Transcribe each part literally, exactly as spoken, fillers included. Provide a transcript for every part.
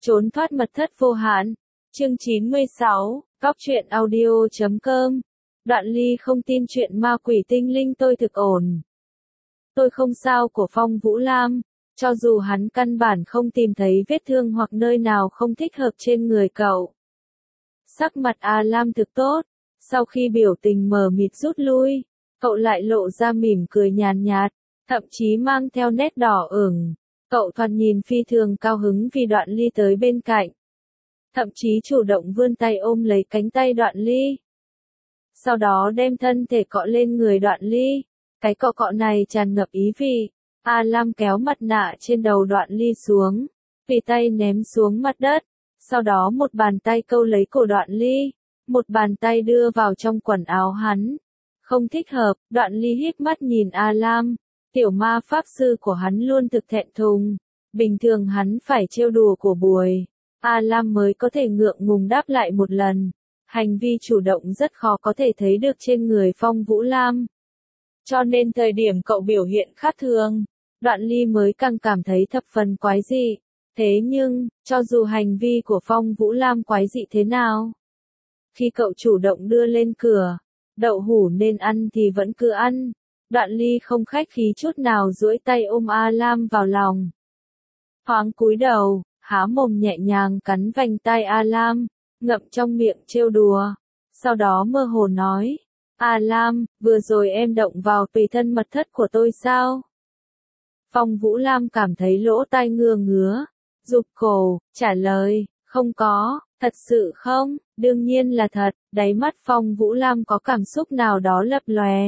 Trốn thoát mật thất vô hạn. Chương chín mươi sáu, Góc truyện audio chấm com. Đoạn Ly không tin chuyện ma quỷ tinh linh tôi thực ổn. Tôi không sao của Phong Vũ Lam, cho dù hắn căn bản không tìm thấy vết thương hoặc nơi nào không thích hợp trên người cậu. Sắc mặt A Lam thực tốt, sau khi biểu tình mờ mịt rút lui, cậu lại lộ ra mỉm cười nhàn nhạt, thậm chí mang theo nét đỏ ửng. Cậu thoạt nhìn phi thường cao hứng vì Đoạn Ly tới bên cạnh. Thậm chí chủ động vươn tay ôm lấy cánh tay Đoạn Ly. Sau đó đem thân thể cọ lên người Đoạn Ly. Cái cọ cọ này tràn ngập ý vị. A Lam kéo mặt nạ trên đầu Đoạn Ly xuống, tùy tay ném xuống mặt đất. Sau đó một bàn tay câu lấy cổ Đoạn Ly, một bàn tay đưa vào trong quần áo hắn. Không thích hợp, Đoạn Ly híp mắt nhìn A Lam. Tiểu ma pháp sư của hắn luôn thực thẹn thùng. Bình thường hắn phải trêu đùa của buổi. A Lam mới có thể ngượng ngùng đáp lại một lần. Hành vi chủ động rất khó có thể thấy được trên người Phong Vũ Lam. Cho nên thời điểm cậu biểu hiện khác thường, Đoạn Ly mới càng cảm thấy thập phần quái dị. Thế nhưng, cho dù hành vi của Phong Vũ Lam quái dị thế nào, khi cậu chủ động đưa lên cửa, đậu hũ nên ăn thì vẫn cứ ăn. Đoạn Ly không khách khí chút nào duỗi tay ôm A Lam vào lòng. Thoáng cúi đầu, há mồm nhẹ nhàng cắn vành tai A Lam, ngậm trong miệng trêu đùa. Sau đó mơ hồ nói, A Lam, vừa rồi em động vào tùy thân mật thất của tôi sao? Phong Vũ Lam cảm thấy lỗ tai ngứa ngứa, rụt cổ, trả lời, không có, thật sự không, đương nhiên là thật. Đáy mắt Phong Vũ Lam có cảm xúc nào đó lập lòe.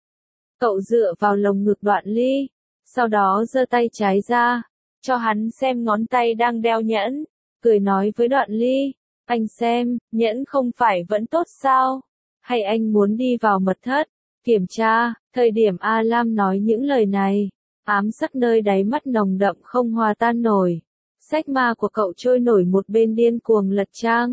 Cậu dựa vào lồng ngực Đoạn Ly, sau đó giơ tay trái ra, cho hắn xem ngón tay đang đeo nhẫn, cười nói với Đoạn Ly, anh xem, nhẫn không phải vẫn tốt sao? Hay anh muốn đi vào mật thất, kiểm tra? Thời điểm A Lam nói những lời này, ám sắc nơi đáy mắt nồng đậm không hòa tan nổi. Sách ma của cậu trôi nổi một bên điên cuồng lật trang.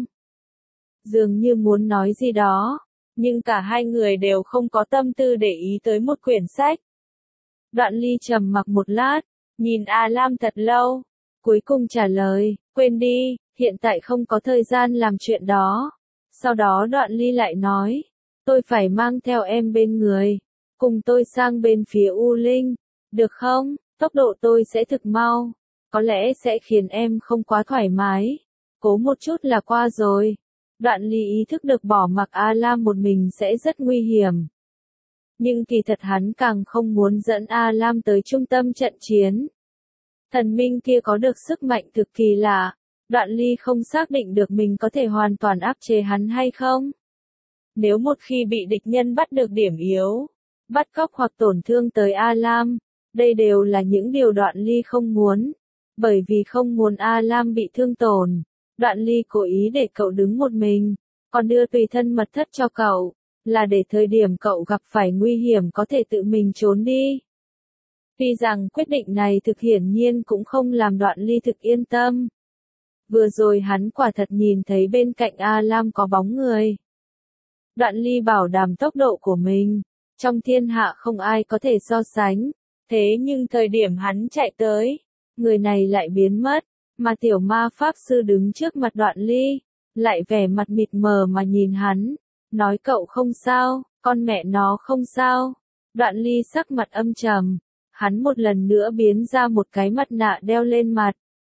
Dường như muốn nói gì đó. Nhưng cả hai người đều không có tâm tư để ý tới một quyển sách. Đoạn Ly trầm mặc một lát, nhìn A Lam thật lâu, cuối cùng trả lời, quên đi, hiện tại không có thời gian làm chuyện đó. Sau đó Đoạn Ly lại nói, tôi phải mang theo em bên người, cùng tôi sang bên phía U Linh, được không? Tốc độ tôi sẽ thực mau, có lẽ sẽ khiến em không quá thoải mái, cố một chút là qua rồi. Đoạn Ly ý thức được bỏ mặc A Lam một mình sẽ rất nguy hiểm. Nhưng kỳ thật hắn càng không muốn dẫn A Lam tới trung tâm trận chiến. Thần minh kia có được sức mạnh cực kỳ lạ. Đoạn Ly không xác định được mình có thể hoàn toàn áp chế hắn hay không. Nếu một khi bị địch nhân bắt được điểm yếu, bắt cóc hoặc tổn thương tới A Lam, đây đều là những điều Đoạn Ly không muốn. Bởi vì không muốn A Lam bị thương tổn, Đoạn Ly cố ý để cậu đứng một mình, còn đưa tùy thân mật thất cho cậu, là để thời điểm cậu gặp phải nguy hiểm có thể tự mình trốn đi. Tuy rằng quyết định này thực hiển nhiên cũng không làm Đoạn Ly thực yên tâm. Vừa rồi hắn quả thật nhìn thấy bên cạnh A Lam có bóng người. Đoạn Ly bảo đảm tốc độ của mình, trong thiên hạ không ai có thể so sánh, thế nhưng thời điểm hắn chạy tới, người này lại biến mất. Mà tiểu ma pháp sư đứng trước mặt Đoạn Ly, lại vẻ mặt mịt mờ mà nhìn hắn, nói cậu không sao, con mẹ nó không sao. Đoạn Ly sắc mặt âm trầm, hắn một lần nữa biến ra một cái mặt nạ đeo lên mặt.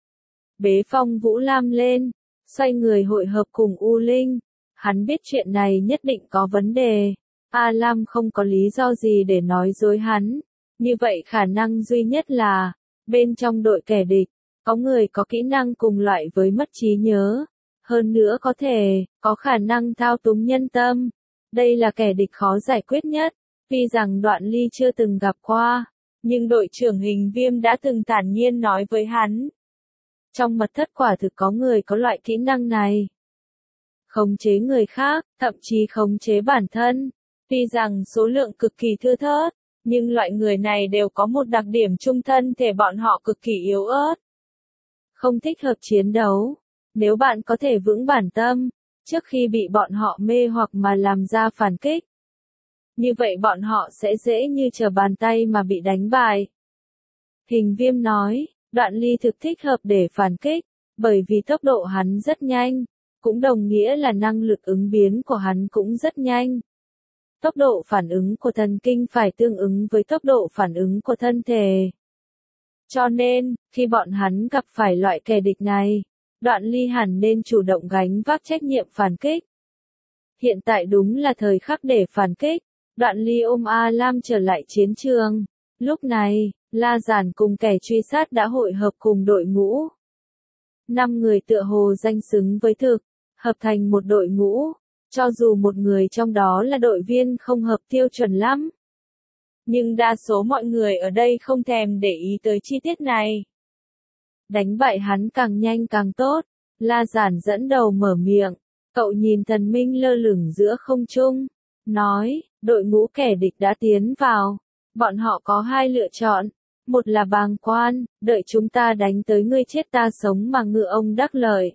Bế Phong Vũ Lam lên, xoay người hội hợp cùng U Linh, hắn biết chuyện này nhất định có vấn đề. A Lam không có lý do gì để nói dối hắn, như vậy khả năng duy nhất là, bên trong đội kẻ địch, có người có kỹ năng cùng loại với mất trí nhớ, hơn nữa có thể, có khả năng thao túng nhân tâm. Đây là kẻ địch khó giải quyết nhất, tuy rằng Đoạn Ly chưa từng gặp qua, nhưng đội trưởng Hình Viêm đã từng thản nhiên nói với hắn. Trong mật thất quả thực có người có loại kỹ năng này. Khống chế người khác, thậm chí khống chế bản thân. Tuy rằng số lượng cực kỳ thưa thớt, nhưng loại người này đều có một đặc điểm chung thân thể bọn họ cực kỳ yếu ớt. Không thích hợp chiến đấu. Nếu bạn có thể vững bản tâm, trước khi bị bọn họ mê hoặc mà làm ra phản kích, như vậy bọn họ sẽ dễ như trở bàn tay mà bị đánh bại. Hình Viêm nói, Đoạn Ly thực thích hợp để phản kích, Bởi vì tốc độ hắn rất nhanh, cũng đồng nghĩa là năng lực ứng biến của hắn cũng rất nhanh. Tốc độ phản ứng của thần kinh phải tương ứng với tốc độ phản ứng của thân thể. Cho nên, khi bọn hắn gặp phải loại kẻ địch này, Đoạn Ly hẳn nên chủ động gánh vác trách nhiệm phản kích. Hiện tại đúng là thời khắc để phản kích. Đoạn Ly ôm A Lam trở lại chiến trường. Lúc này, La Giản cùng kẻ truy sát đã hội hợp cùng đội ngũ. Năm người tựa hồ danh xứng với thực, hợp thành một đội ngũ, cho dù một người trong đó là đội viên không hợp tiêu chuẩn lắm. Nhưng đa số mọi người ở đây không thèm để ý tới chi tiết này. Đánh bại hắn càng nhanh càng tốt, La Giản dẫn đầu mở miệng, cậu nhìn Thần Minh lơ lửng giữa không trung, nói, đội ngũ kẻ địch đã tiến vào, bọn họ có hai lựa chọn, một là bàng quan, đợi chúng ta đánh tới ngươi chết ta sống mà ngựa ông đắc lợi.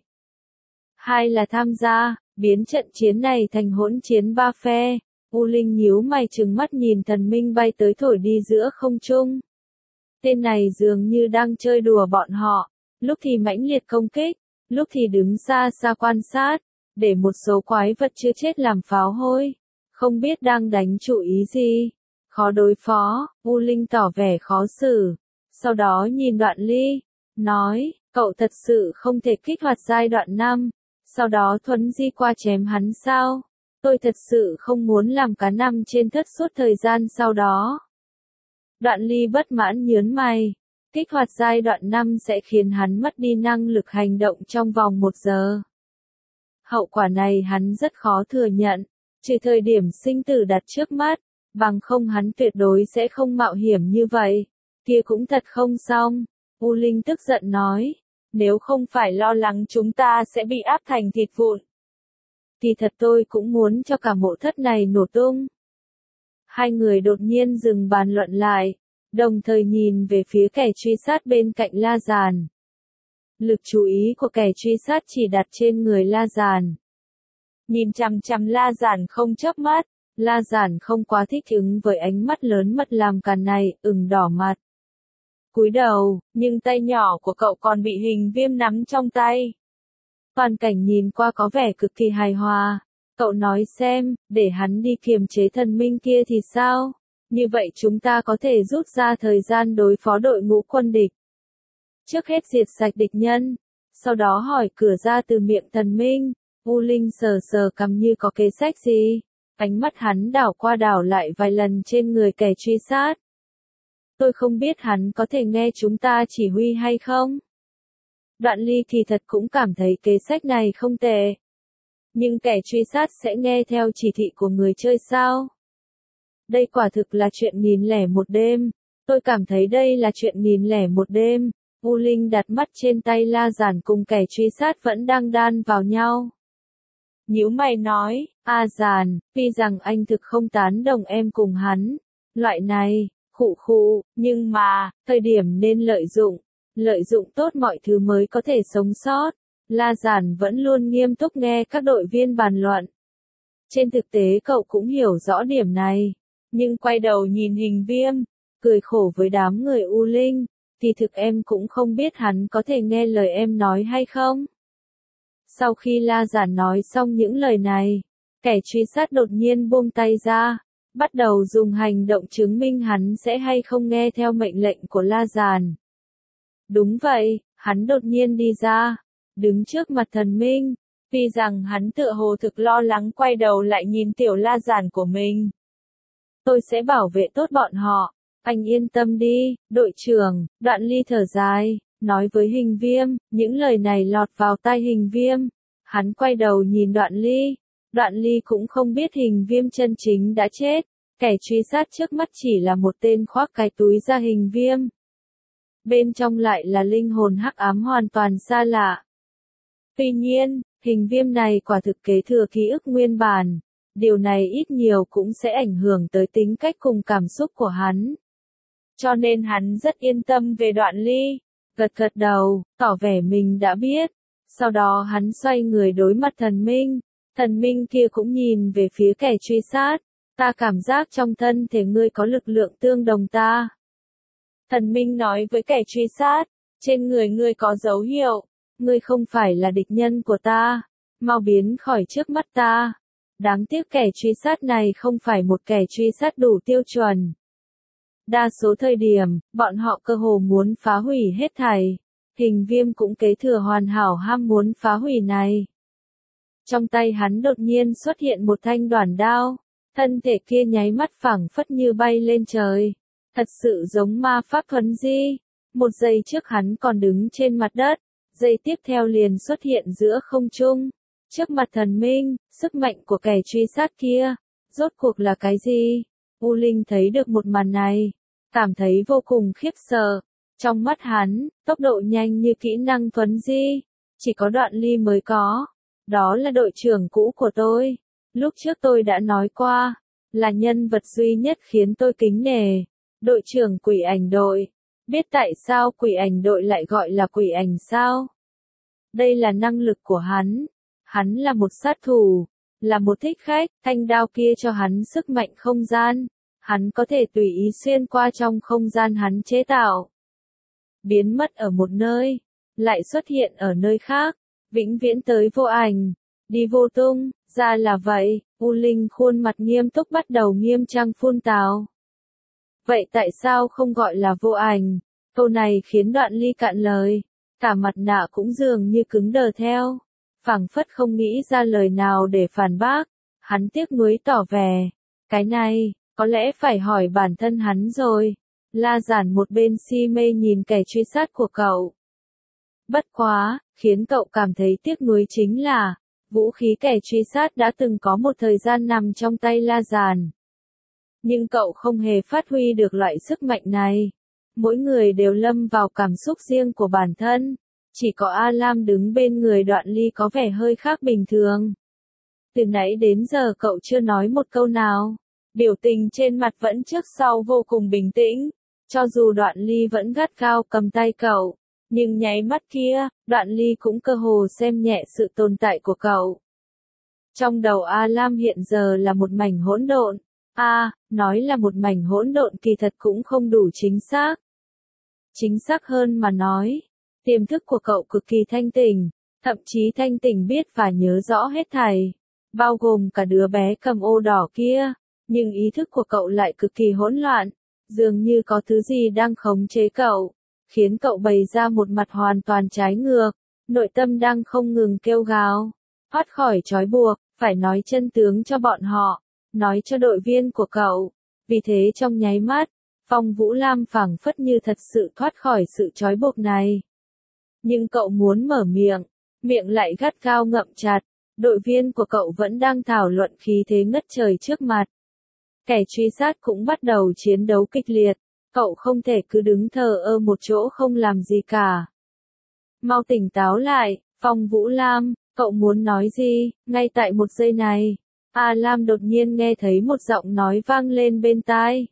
Hai là tham gia, biến trận chiến này thành hỗn chiến ba phe. U Linh nhíu mày trừng mắt nhìn Thần Minh bay tới thổi đi giữa không trung. Tên này dường như đang chơi đùa bọn họ, lúc thì mãnh liệt công kích, lúc thì đứng xa xa quan sát, để một số quái vật chưa chết làm pháo hôi, không biết đang đánh chủ ý gì. Khó đối phó, U Linh tỏ vẻ khó xử, sau đó nhìn Đoạn Ly, nói, cậu thật sự không thể kích hoạt giai đoạn năm, sau đó thuấn di qua chém hắn sao? Tôi thật sự không muốn làm cá nằm trên thất suốt thời gian sau đó. Đoạn Ly bất mãn nhớn mày, kích hoạt giai đoạn năm sẽ khiến hắn mất đi năng lực hành động trong vòng một giờ. Hậu quả này hắn rất khó thừa nhận, trừ thời điểm sinh tử đặt trước mắt, bằng không hắn tuyệt đối sẽ không mạo hiểm như vậy. Kia cũng thật không xong, U Linh tức giận nói, nếu không phải lo lắng chúng ta sẽ bị áp thành thịt vụn. Thì thật tôi cũng muốn cho cả mộ thất này nổ tung. Hai người đột nhiên dừng bàn luận lại, đồng thời nhìn về phía kẻ truy sát bên cạnh La Giản. Lực chú ý của kẻ truy sát chỉ đặt trên người La Giản. Nhìn chằm chằm La Giản không chớp mắt, La Giản không quá thích ứng với ánh mắt lớn mật làm càn này, ửng đỏ mặt. Cúi đầu, nhưng tay nhỏ của cậu còn bị hình viêm nắm trong tay. Toàn cảnh nhìn qua có vẻ cực kỳ hài hòa. Cậu nói xem, để hắn đi kiềm chế thần minh kia thì sao? Như vậy chúng ta có thể rút ra thời gian đối phó đội ngũ quân địch. Trước hết diệt sạch địch nhân, sau đó hỏi cửa ra từ miệng thần minh. U Linh sờ sờ cằm như có kế sách gì. Ánh mắt hắn đảo qua đảo lại vài lần trên người kẻ truy sát. Tôi không biết hắn có thể nghe chúng ta chỉ huy hay không. Đoạn Ly thì thật cũng cảm thấy kế sách này không tệ. Nhưng kẻ truy sát sẽ nghe theo chỉ thị của người chơi sao? Đây quả thực là chuyện nghìn lẻ một đêm. Tôi cảm thấy đây là chuyện nghìn lẻ một đêm. U Linh đặt mắt trên tay La Giản cùng kẻ truy sát vẫn đang đan vào nhau. Nhíu mày nói, A Giản, tuy rằng anh thực không tán đồng em cùng hắn. Loại này, khụ khụ, nhưng mà, thời điểm nên lợi dụng. Lợi dụng tốt mọi thứ mới có thể sống sót. La Giản vẫn luôn nghiêm túc nghe các đội viên bàn luận. Trên thực tế cậu cũng hiểu rõ điểm này. Nhưng quay đầu nhìn hình viêm, cười khổ với đám người U Linh, thì thực em cũng không biết hắn có thể nghe lời em nói hay không. Sau khi La Giản nói xong những lời này, kẻ truy sát đột nhiên buông tay ra, bắt đầu dùng hành động chứng minh hắn sẽ hay không nghe theo mệnh lệnh của La Giản. Đúng vậy, hắn đột nhiên đi ra, đứng trước mặt thần minh, tuy rằng hắn tựa hồ thực lo lắng quay đầu lại nhìn tiểu La Giản của mình. Tôi sẽ bảo vệ tốt bọn họ, anh yên tâm đi, đội trưởng. Đoạn Ly thở dài, nói với hình viêm, những lời này lọt vào tai hình viêm. Hắn quay đầu nhìn Đoạn Ly, Đoạn Ly cũng không biết hình viêm chân chính đã chết, kẻ truy sát trước mắt chỉ là một tên khoác cái túi ra hình viêm. Bên trong lại là linh hồn hắc ám hoàn toàn xa lạ. Tuy nhiên, hình viêm này quả thực kế thừa ký ức nguyên bản, điều này ít nhiều cũng sẽ ảnh hưởng tới tính cách cùng cảm xúc của hắn. Cho nên hắn rất yên tâm về Đoạn Ly, gật gật đầu, tỏ vẻ mình đã biết. Sau đó hắn xoay người đối mặt thần minh, thần minh kia cũng nhìn về phía kẻ truy sát, ta cảm giác trong thân thể ngươi có lực lượng tương đồng ta. Thần minh nói với kẻ truy sát, trên người ngươi có dấu hiệu, ngươi không phải là địch nhân của ta, mau biến khỏi trước mắt ta. Đáng tiếc kẻ truy sát này không phải một kẻ truy sát đủ tiêu chuẩn. Đa số thời điểm, bọn họ cơ hồ muốn phá hủy hết thảy. Hình Viêm cũng kế thừa hoàn hảo ham muốn phá hủy này. Trong tay hắn đột nhiên xuất hiện một thanh đoản đao, thân thể kia nháy mắt phảng phất như bay lên trời. Thật sự giống ma pháp thuần di. Một giây trước hắn còn đứng trên mặt đất, giây tiếp theo liền xuất hiện giữa không trung. Trước mặt thần minh, sức mạnh của kẻ truy sát kia, rốt cuộc là cái gì? U Linh thấy được một màn này, cảm thấy vô cùng khiếp sợ. Trong mắt hắn, tốc độ nhanh như kỹ năng thuấn di, chỉ có Đoạn Ly mới có. Đó là đội trưởng cũ của tôi. Lúc trước tôi đã nói qua, là nhân vật duy nhất khiến tôi kính nể. Đội trưởng quỷ ảnh đội. Biết tại sao quỷ ảnh đội lại gọi là quỷ ảnh sao? Đây là năng lực của hắn. Hắn là một sát thủ, là một thích khách, thanh đao kia cho hắn sức mạnh không gian. Hắn có thể tùy ý xuyên qua trong không gian hắn chế tạo. Biến mất ở một nơi, lại xuất hiện ở nơi khác, vĩnh viễn tới vô ảnh, đi vô tung, ra là vậy. U Linh khuôn mặt nghiêm túc bắt đầu nghiêm trang phun tào. Vậy tại sao không gọi là vô ảnh? Câu này khiến Đoạn Ly cạn lời, cả mặt nạ cũng dường như cứng đờ theo, phảng phất không nghĩ ra lời nào để phản bác. Hắn tiếc nuối tỏ vẻ, cái này, có lẽ phải hỏi bản thân hắn rồi. La Giản một bên si mê nhìn kẻ truy sát của cậu. Bất quá, khiến cậu cảm thấy tiếc nuối chính là, vũ khí kẻ truy sát đã từng có một thời gian nằm trong tay La Giản. Nhưng cậu không hề phát huy được loại sức mạnh này. Mỗi người đều lâm vào cảm xúc riêng của bản thân. Chỉ có A Lam đứng bên người Đoạn Ly có vẻ hơi khác bình thường. Từ nãy đến giờ cậu chưa nói một câu nào. Biểu tình trên mặt vẫn trước sau vô cùng bình tĩnh. Cho dù Đoạn Ly vẫn gắt gao cầm tay cậu, nhưng nháy mắt kia, Đoạn Ly cũng cơ hồ xem nhẹ sự tồn tại của cậu. Trong đầu A Lam hiện giờ là một mảnh hỗn độn. A, à, nói là một mảnh hỗn độn kỳ thật cũng không đủ chính xác. Chính xác hơn mà nói, tiềm thức của cậu cực kỳ thanh tỉnh, thậm chí thanh tỉnh biết và nhớ rõ hết thảy, bao gồm cả đứa bé cầm ô đỏ kia, nhưng ý thức của cậu lại cực kỳ hỗn loạn, dường như có thứ gì đang khống chế cậu, khiến cậu bày ra một mặt hoàn toàn trái ngược, nội tâm đang không ngừng kêu gào, thoát khỏi trói buộc, phải nói chân tướng cho bọn họ, nói cho đội viên của cậu. Vì thế trong nháy mắt, Phong Vũ Lam phảng phất như thật sự thoát khỏi sự trói buộc này. Nhưng cậu muốn mở miệng, miệng lại gắt gao ngậm chặt, đội viên của cậu vẫn đang thảo luận khí thế ngất trời trước mặt. Kẻ truy sát cũng bắt đầu chiến đấu kịch liệt, cậu không thể cứ đứng thờ ơ một chỗ không làm gì cả. Mau tỉnh táo lại, Phong Vũ Lam, cậu muốn nói gì? Ngay tại một giây này, A Lam đột nhiên nghe thấy một giọng nói vang lên bên tai.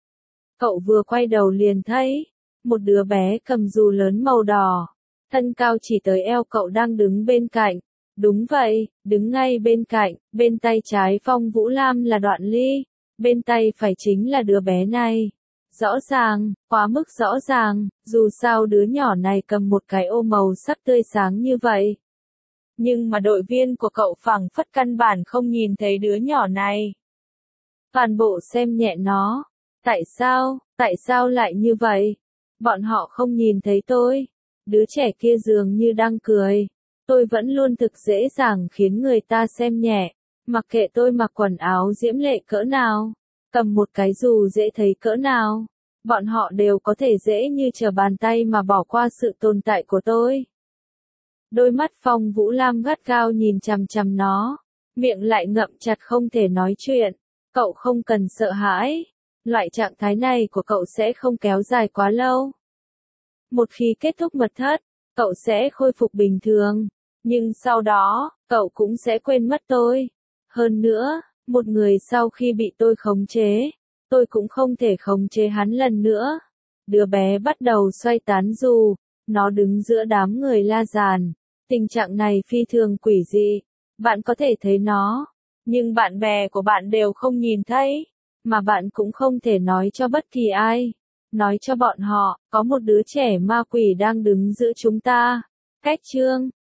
Cậu vừa quay đầu liền thấy, một đứa bé cầm dù lớn màu đỏ, thân cao chỉ tới eo cậu đang đứng bên cạnh. Đúng vậy, đứng ngay bên cạnh, bên tay trái Phong Vũ Lam là Đoạn Ly, bên tay phải chính là đứa bé này. Rõ ràng, quá mức rõ ràng, dù sao đứa nhỏ này cầm một cái ô màu sắc tươi sáng như vậy. Nhưng mà đội viên của cậu phảng phất căn bản không nhìn thấy đứa nhỏ này. Toàn bộ xem nhẹ nó. Tại sao, tại sao lại như vậy? Bọn họ không nhìn thấy tôi. Đứa trẻ kia dường như đang cười. Tôi vẫn luôn thực dễ dàng khiến người ta xem nhẹ. Mặc kệ tôi mặc quần áo diễm lệ cỡ nào, cầm một cái dù dễ thấy cỡ nào, bọn họ đều có thể dễ như trở bàn tay mà bỏ qua sự tồn tại của tôi. Đôi mắt Phong Vũ Lam gắt gao nhìn chằm chằm nó, miệng lại ngậm chặt không thể nói chuyện. Cậu không cần sợ hãi, loại trạng thái này của cậu sẽ không kéo dài quá lâu. Một khi kết thúc mật thất, cậu sẽ khôi phục bình thường, nhưng sau đó, cậu cũng sẽ quên mất tôi. Hơn nữa, một người sau khi bị tôi khống chế, tôi cũng không thể khống chế hắn lần nữa. Đứa bé bắt đầu xoay tán dù, nó đứng giữa đám người La Giản. Tình trạng này phi thường quỷ dị, bạn có thể thấy nó, nhưng bạn bè của bạn đều không nhìn thấy, mà bạn cũng không thể nói cho bất kỳ ai. Nói cho bọn họ, có một đứa trẻ ma quỷ đang đứng giữa chúng ta. Cách chương